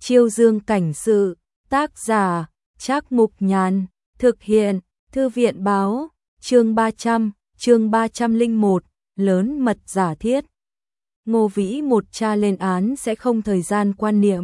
Chiêu Dương cảnh sự, tác giả, Trác Mục Nhàn, thực hiện, Thư viện báo, chương 301, lớn mật giả thiết. Ngô Vĩ một cha lên án sẽ không thời gian quan niệm.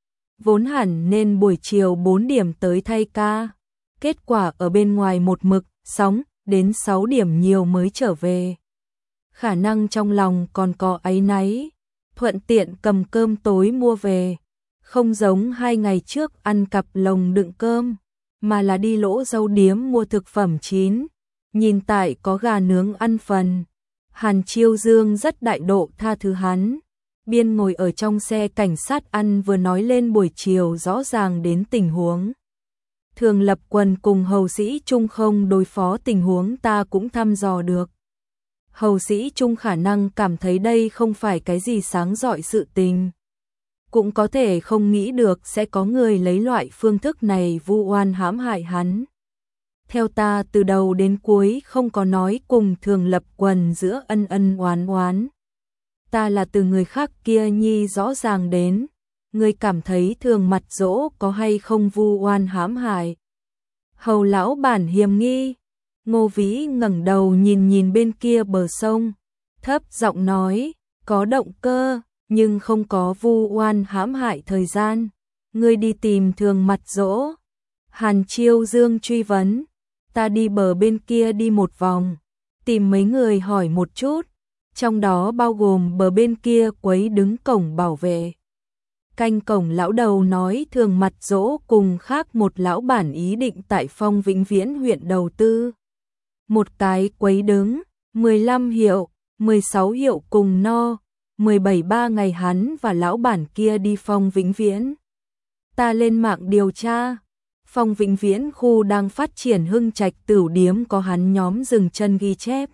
Vốn hẳn nên buổi chiều 4 điểm tới thay ca. Kết quả ở bên ngoài một mực, sóng, đến 6 điểm nhiều mới trở về. Khả năng trong lòng còn có áy náy, thuận tiện cầm cơm tối mua về. Không giống 2 ngày trước ăn cặp lồng đựng cơm, mà là đi Lỗ Dâu Điếm mua thực phẩm chín. Nhìn tại có gà nướng ăn phần. Hàn Chiêu Dương rất đại độ tha thứ hắn. Biên ngồi ở trong xe cảnh sát ăn vừa nói lên buổi chiều rõ ràng đến tình huống. Thường Lập Quần cùng Hầu Sĩ Trung không đối phó tình huống ta cũng thăm dò được. Hầu Sĩ Trung khả năng cảm thấy đây không phải cái gì sáng rọi sự tình. Cũng có thể không nghĩ được sẽ có người lấy loại phương thức này vu oan hãm hại hắn. Theo ta từ đầu đến cuối không có nói cùng Thường Lập Quần giữa ân ân oán oán. Ta là từ người khác kia nhi rõ ràng đến. Người cảm thấy Thường Mặt Dỗ có hay không vu oan hãm hại. Hầu lão bản hiềm nghi. Ngô Vĩ ngẩng đầu nhìn bên kia bờ sông. Thấp giọng nói, có động cơ, nhưng không có vu oan hãm hại thời gian. Ngươi đi tìm Thường Mặt Dỗ. Hàn Chiêu Dương truy vấn. Ta đi bờ bên kia đi một vòng, tìm mấy người hỏi một chút, trong đó bao gồm bờ bên kia quấy đứng cổng bảo vệ. Canh cổng lão đầu nói Thường Mặt Dỗ cùng khác một lão bản ý định tại Phong Vĩnh Viễn huyện đầu tư. Một cái quấy đứng, 15 hiệu, 16 hiệu cùng no, 17 ngày hắn và lão bản kia đi Phong Vĩnh Viễn. Ta lên mạng điều tra. Phong Vĩnh Viễn khu đang phát triển Hưng Trạch Tửu Điếm có hắn nhóm dừng chân ghi chép.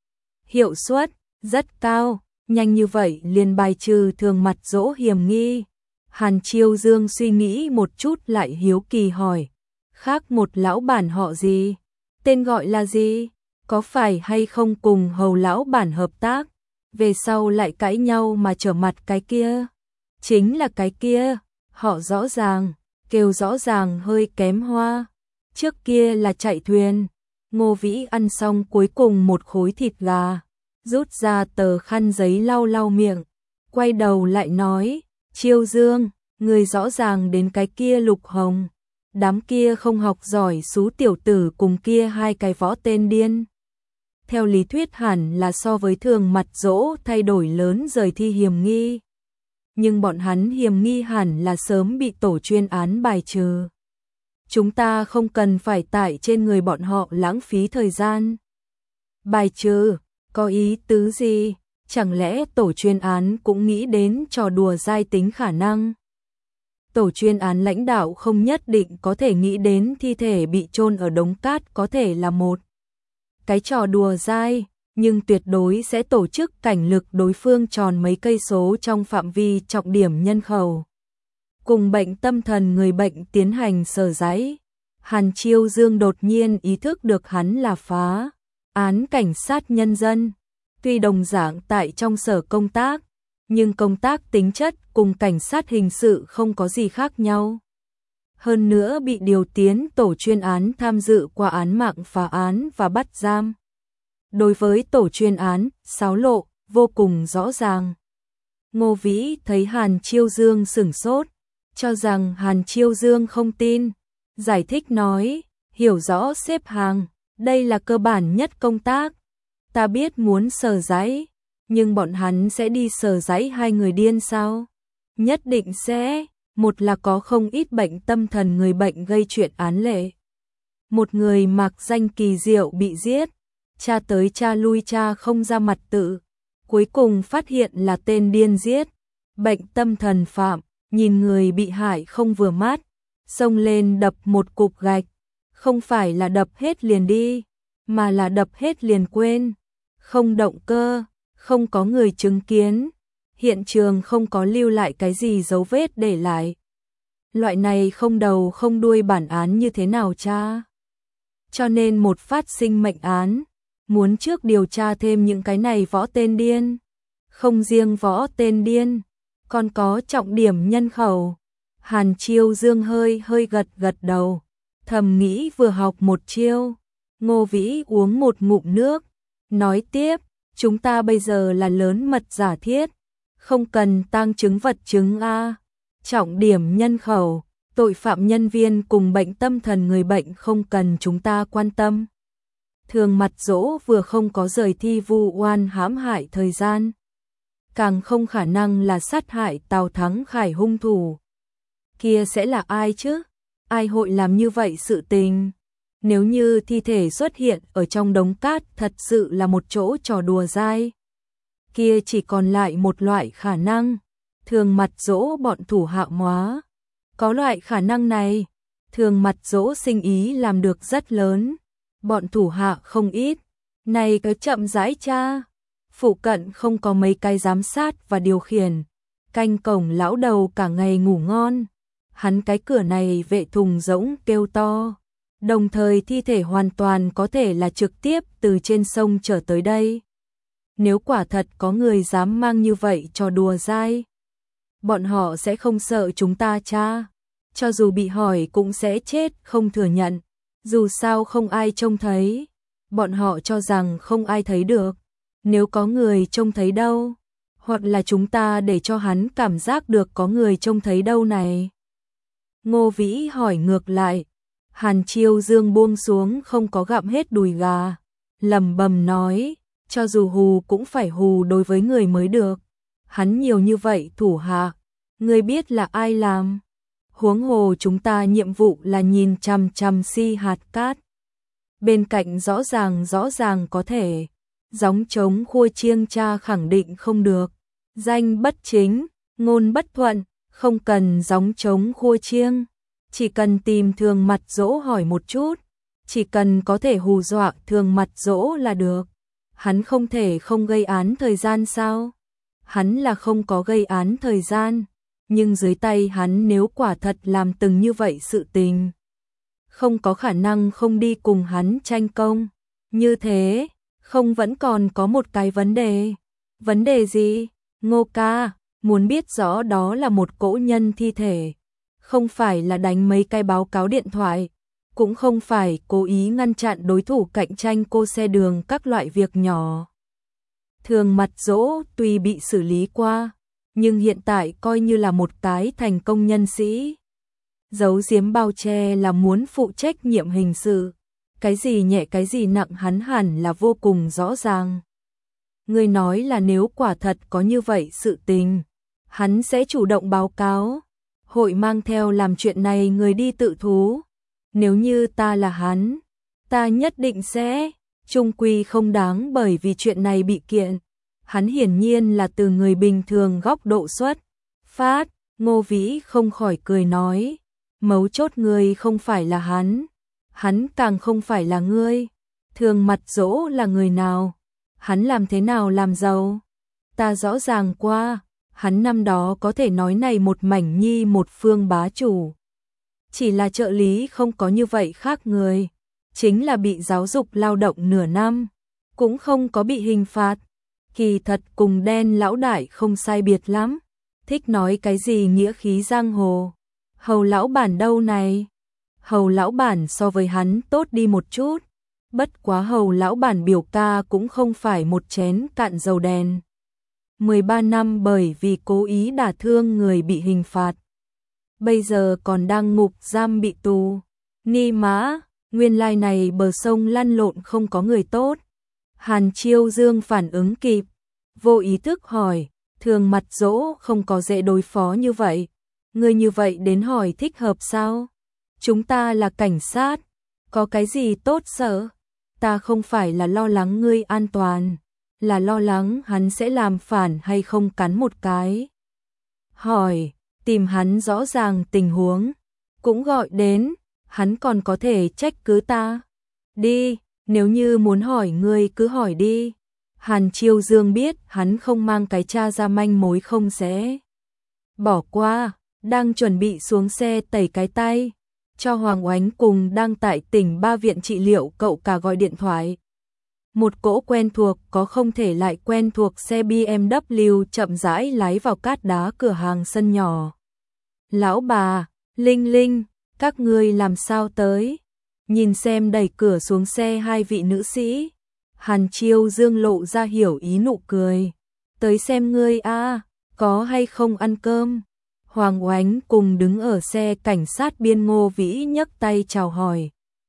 Hiệu suất rất cao, nhanh như vậy liền bài trừ Thường Mặt Dỗ hiểm nghi. Hàn Chiêu Dương suy nghĩ một chút lại hiếu kỳ hỏi. Khác một lão bản họ gì? Tên gọi là gì? Có phải hay không cùng Hầu lão bản hợp tác? Về sau lại cãi nhau mà trở mặt cái kia? Chính là cái kia, họ rõ ràng. Kêu rõ ràng hơi kém hoa. Trước kia là chạy thuyền. Ngô Vĩ ăn xong cuối cùng một khối thịt gà, rút ra tờ khăn giấy lau lau miệng, quay đầu lại nói, Chiêu Dương, người rõ ràng đến cái kia Lục Hồng. Đám kia không học giỏi xú tiểu tử cùng kia hai cái võ tên điên. Theo lý thuyết hẳn là so với Thường Mặt Dỗ thay đổi lớn rời thi hiểm nghi. Nhưng bọn hắn hiểm nghi hẳn là sớm bị tổ chuyên án bài trừ. Chúng ta không cần phải tại trên người bọn họ lãng phí thời gian. Bài trừ, có ý tứ gì? Chẳng lẽ tổ chuyên án cũng nghĩ đến trò đùa dai tính khả năng? Tổ chuyên án lãnh đạo không nhất định có thể nghĩ đến thi thể bị chôn ở đống cát có thể là một cái trò đùa dai. Nhưng tuyệt đối sẽ tổ chức cảnh lực đối phương tròn mấy cây số trong phạm vi trọng điểm nhân khẩu. Cùng bệnh tâm thần người bệnh tiến hành sở giấy. Hàn Chiêu Dương đột nhiên ý thức được hắn là phá án cảnh sát nhân dân. Tuy đồng dạng tại trong sở công tác, nhưng công tác tính chất cùng cảnh sát hình sự không có gì khác nhau. Hơn nữa bị điều tiến tổ chuyên án tham dự qua án mạng phá án và bắt giam. Đối với tổ chuyên án, xáo lộ, vô cùng rõ ràng. Ngô Vĩ thấy Hàn Chiêu Dương sửng sốt, cho rằng Hàn Chiêu Dương không tin. Giải thích nói, hiểu rõ xếp hàng, đây là cơ bản nhất công tác. Ta biết muốn sở giấy, nhưng bọn hắn sẽ đi sở giấy hai người điên sao? Nhất định sẽ, một là có không ít bệnh tâm thần người bệnh gây chuyện án lệ. Một người mặc danh kỳ diệu bị giết. Cha tới cha lui cha không ra mặt tự, cuối cùng phát hiện là tên điên giết, bệnh tâm thần phạm, nhìn người bị hại không vừa mắt, xông lên đập một cục gạch, không phải là đập hết liền đi, mà là đập hết liền quên, không động cơ, không có người chứng kiến, hiện trường không có lưu lại cái gì dấu vết để lại. Loại này không đầu không đuôi bản án như thế nào cha? Cho nên một phát sinh mệnh án. Muốn trước điều tra thêm những cái này võ tên điên. Không riêng võ tên điên, còn có trọng điểm nhân khẩu. Hàn Chiêu Dương hơi gật gật đầu, thầm nghĩ vừa học một chiêu. Ngô Vĩ uống một ngụm nước, nói tiếp, chúng ta bây giờ là lớn mật giả thiết, không cần tang chứng vật chứng a. Trọng điểm nhân khẩu, tội phạm nhân viên cùng bệnh tâm thần người bệnh không cần chúng ta quan tâm. Thường Mặt Dỗ vừa không có rời thi vu oan hãm hại thời gian, càng không khả năng là sát hại Tào Thắng Khải hung thủ. Kia sẽ là ai chứ? Ai hội làm như vậy sự tình? Nếu như thi thể xuất hiện ở trong đống cát thật sự là một chỗ trò đùa dai, kia chỉ còn lại một loại khả năng, Thường Mặt Dỗ bọn thủ hạ móa. Có loại khả năng này, Thường Mặt Dỗ sinh ý làm được rất lớn, bọn thủ hạ không ít. Này cứ chậm rãi cha, phụ cận không có mấy cái giám sát và điều khiển, canh cổng lão đầu cả ngày ngủ ngon. Hắn cái cửa này vệ thùng rỗng kêu to, đồng thời thi thể hoàn toàn có thể là trực tiếp từ trên sông trở tới đây. Nếu quả thật có người dám mang như vậy cho đùa dai, bọn họ sẽ không sợ chúng ta cha, cho dù bị hỏi cũng sẽ chết không thừa nhận, dù sao không ai trông thấy, bọn họ cho rằng không ai thấy được, nếu có người trông thấy đâu, hoặc là chúng ta để cho hắn cảm giác được có người trông thấy đâu này. Ngô Vĩ hỏi ngược lại, Hàn Chiêu Dương buông xuống không có gặm hết đùi gà, lẩm bẩm nói, cho dù hù cũng phải hù đối với người mới được. Hắn nhiều như vậy thủ hạ, người biết là ai làm? Huống hồ chúng ta nhiệm vụ là nhìn chằm chằm si hạt cát. Bên cạnh rõ ràng có thể, gióng trống khua chiêng cha khẳng định không được. Danh bất chính, ngôn bất thuận, không cần gióng trống khua chiêng. Chỉ cần tìm Thường Mặt Dỗ hỏi một chút, chỉ cần có thể hù dọa Thường Mặt Dỗ là được. Hắn không thể không gây án thời gian sao? Hắn là không có gây án thời gian, nhưng dưới tay hắn nếu quả thật làm từng như vậy sự tình, không có khả năng không đi cùng hắn tranh công. Như thế, không vẫn còn có một cái vấn đề. Vấn đề gì? Ngô ca, muốn biết rõ đó là một cỗ nhân thi thể. Không phải là đánh mấy cái báo cáo điện thoại, cũng không phải cố ý ngăn chặn đối thủ cạnh tranh cô xe đường các loại việc nhỏ. Thường Mặt Dỗ tuy bị xử lý qua, nhưng hiện tại coi như là một cái thành công nhân sĩ. Giấu giếm bao che là muốn phụ trách nhiệm hình sự, cái gì nhẹ cái gì nặng hắn hẳn là vô cùng rõ ràng. Người nói là nếu quả thật có như vậy sự tình, hắn sẽ chủ động báo cáo, hội mang theo làm chuyện này người đi tự thú. Nếu như ta là hắn, ta nhất định sẽ, chung quy không đáng bởi vì chuyện này bị kiện. Hắn hiển nhiên là từ người bình thường góc độ xuất phát. Ngô Vĩ không khỏi cười nói, mấu chốt người không phải là hắn càng không phải là ngươi. Thường Mặt Dỗ là người nào? Hắn làm thế nào làm giàu? Ta rõ ràng qua, hắn năm đó có thể nói này một mảnh nhi một phương bá chủ. Chỉ là trợ lý không có như vậy khác người, chính là bị giáo dục lao động nửa năm, cũng không có bị hình phạt. Kỳ thật cùng Đen lão đại không sai biệt lắm, thích nói cái gì nghĩa khí giang hồ. Hầu lão bản đâu này? Hầu lão bản so với hắn tốt đi một chút, bất quá Hầu lão bản biểu ca cũng không phải một chén cạn dầu đèn. 13 năm bởi vì cố ý đả thương người bị hình phạt, bây giờ còn đang ngục giam bị tù. Ni mã, nguyên lai này bờ sông lăn lộn không có người tốt. Hàn Chiêu Dương phản ứng kịp, vô ý thức hỏi, Thường Mặt Dỗ không có dễ đối phó như vậy. Người như vậy đến hỏi thích hợp sao? Chúng ta là cảnh sát, có cái gì tốt sợ? Ta không phải là lo lắng ngươi an toàn, là lo lắng hắn sẽ làm phản hay không cắn một cái. Hỏi, tìm hắn rõ ràng tình huống, cũng gọi đến, hắn còn có thể trách cứ ta. Đi, nếu như muốn hỏi ngươi cứ hỏi đi. Hàn Chiêu Dương biết hắn không mang cái cha ra manh mối không sẽ bỏ qua, đang chuẩn bị xuống xe tẩy cái tay, cho Hoàng Oánh cùng đang tại tỉnh Ba viện trị liệu cậu cả gọi điện thoại. Một cỗ quen thuộc có không thể lại quen thuộc xe BMW chậm rãi lái vào cát đá cửa hàng sân nhỏ. Lão bà, Linh Linh, các ngươi làm sao tới? Nhìn xem đẩy cửa xuống xe hai vị nữ sĩ. Hàn Chiêu Dương lộ ra hiểu ý nụ cười. Tới xem ngươi a, có hay không ăn cơm? Hoàng Oánh cùng đứng ở xe cảnh sát biên Ngô Vĩ nhấc tay chào hỏi.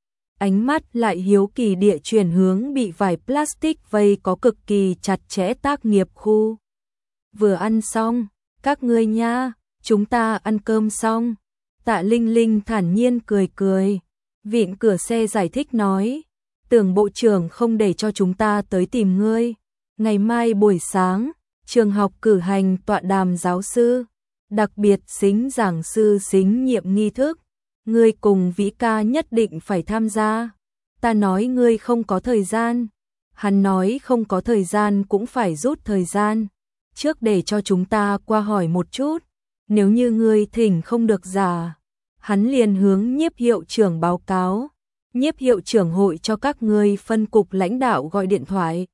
Ánh mắt lại hiếu kỳ địa chuyển hướng bị vải plastic vây có cực kỳ chặt chẽ tác nghiệp khu. Vừa ăn xong, các ngươi nha, chúng ta ăn cơm xong. Tạ Linh Linh thản nhiên cười cười, vịn cửa xe giải thích nói, tưởng bộ trưởng không để cho chúng ta tới tìm ngươi. Ngày mai buổi sáng, trường học cử hành tọa đàm giáo sư, đặc biệt xính giảng sư xính nhiệm nghi thức. Ngươi cùng Vĩ ca nhất định phải tham gia. Ta nói ngươi không có thời gian. Hắn nói không có thời gian cũng phải rút thời gian. Trước để cho chúng ta qua hỏi một chút. Nếu như ngươi thỉnh không được giả. Hắn liền hướng nhiếp hiệu trưởng báo cáo. Nhiếp hiệu trưởng hội cho các ngươi phân cục lãnh đạo gọi điện thoại.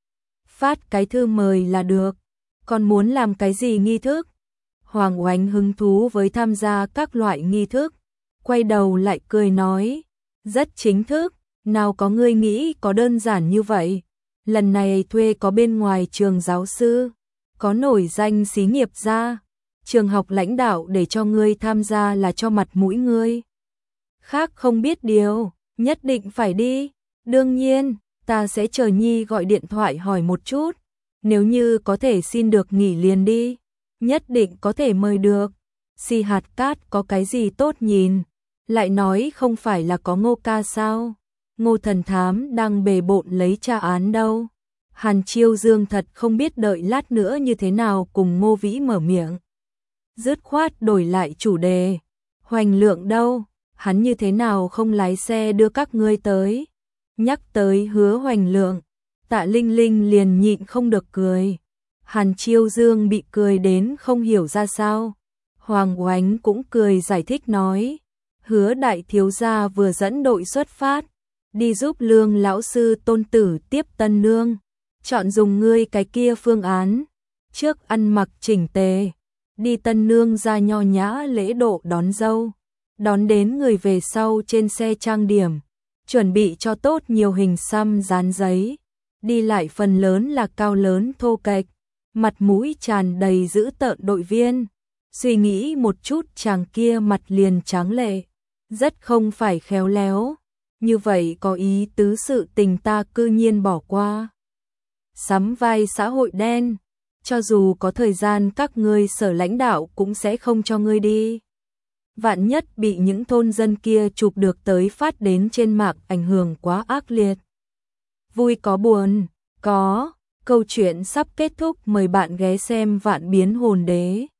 Phát cái thư mời là được. Còn muốn làm cái gì nghi thức? Hoàng Oánh hứng thú với tham gia các loại nghi thức. Quay đầu lại cười nói, rất chính thức, nào có ngươi nghĩ có đơn giản như vậy. Lần này thuê có bên ngoài trường giáo sư, có nổi danh xí nghiệp ra, trường học lãnh đạo để cho ngươi tham gia là cho mặt mũi ngươi. Khác không biết điều, nhất định phải đi, đương nhiên, ta sẽ chờ Nhi gọi điện thoại hỏi một chút, nếu như có thể xin được nghỉ liền đi, nhất định có thể mời được. Si hạt cát có cái gì tốt nhìn? Lại nói không phải là có Ngô ca sao? Ngô thần thám đang bề bộn lấy tra án đâu. Hàn Chiêu Dương thật không biết đợi lát nữa như thế nào cùng Ngô Vĩ mở miệng. Dứt khoát đổi lại chủ đề. Hoành Lượng đâu? Hắn như thế nào không lái xe đưa các ngươi tới? Nhắc tới Hứa Hoành Lượng, Tạ Linh Linh liền nhịn không được cười. Hàn Chiêu Dương bị cười đến không hiểu ra sao. Hoàng Oánh cũng cười giải thích nói. Hứa đại thiếu gia vừa dẫn đội xuất phát, đi giúp Lương lão sư tôn tử tiếp tân nương, chọn dùng ngươi cái kia phương án, trước ăn mặc chỉnh tề, đi tân nương ra nho nhã lễ độ đón dâu, đón đến người về sau trên xe trang điểm, chuẩn bị cho tốt nhiều hình xăm dán giấy, đi lại phần lớn là cao lớn thô kệch, mặt mũi tràn đầy dữ tợn đội viên, suy nghĩ một chút chàng kia mặt liền tráng lệ. Rất không phải khéo léo, như vậy có ý tứ sự tình ta cư nhiên bỏ qua. Sắm vai xã hội đen, cho dù có thời gian các ngươi sở lãnh đạo cũng sẽ không cho ngươi đi. Vạn nhất bị những thôn dân kia chụp được tới phát đến trên mạng ảnh hưởng quá ác liệt. Vui có buồn, có, câu chuyện sắp kết thúc mời bạn ghé xem Vạn Biến Hồn Đế.